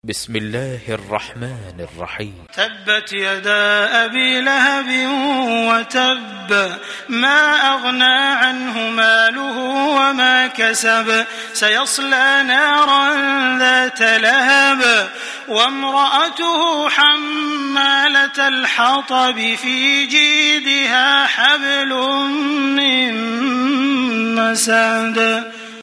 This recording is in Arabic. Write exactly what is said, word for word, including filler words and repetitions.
بسم الله الرحمن الرحيم. تبت يدا أبي لهب وتب، ما أغنى عنه ماله وما كسب، سيصلى نارا ذات لهب وامرأته حمالة الحطب في جيدها حبل من مسد.